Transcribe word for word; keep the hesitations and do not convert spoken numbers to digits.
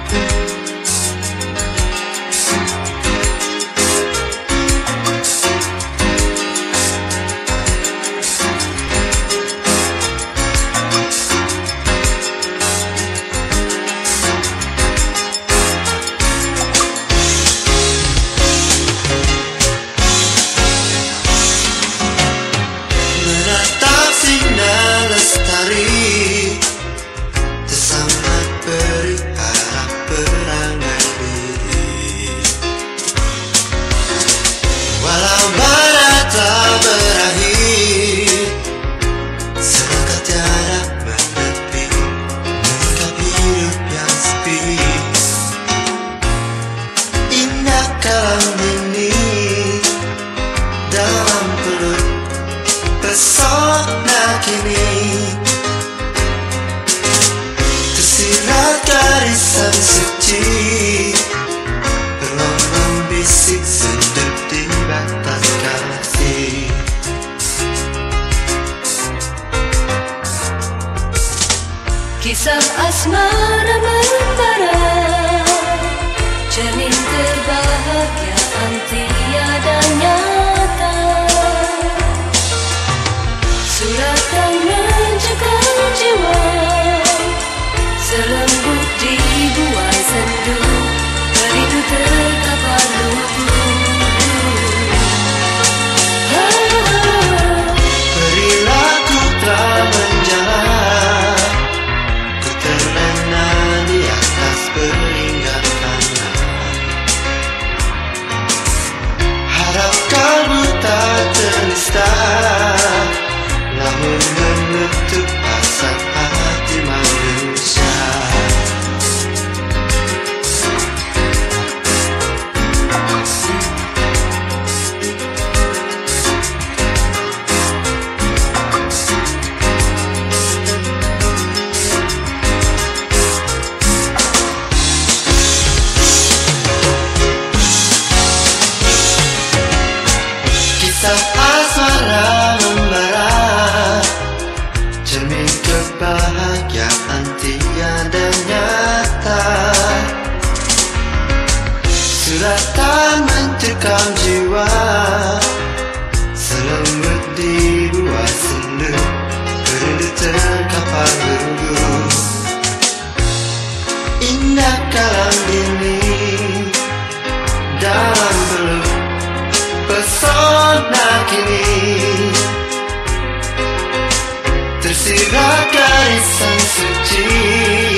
Tersambat beri harap perangai diri. Walau barat tak berakhir, selangkah tiada menepi, menangkap hidup yang sepi. Indah kalam ini dalam peluk pesona kini, tersirat garisan suci, belum membisik sedap di batas kasih. Kisah asmara membara, cermin kebahagiaan tiada nyata. Suratan mencekam jiwa, selembut dibuai sendu, rindu terkapar lugu. Berilah ku telah menjalan, ku terlena di atas peringkat tanah. Harap kalbu tak ternista, namun menutup hasrat hati manusia. Kisah asmara membara, cermin kebahagiaan tiada nyata. Suratan mencekam jiwa, selembut dibuai sendu, rindu terkapar lugu. Indah kalam ini dalam peluk pesona kini, tersirat garisan suci.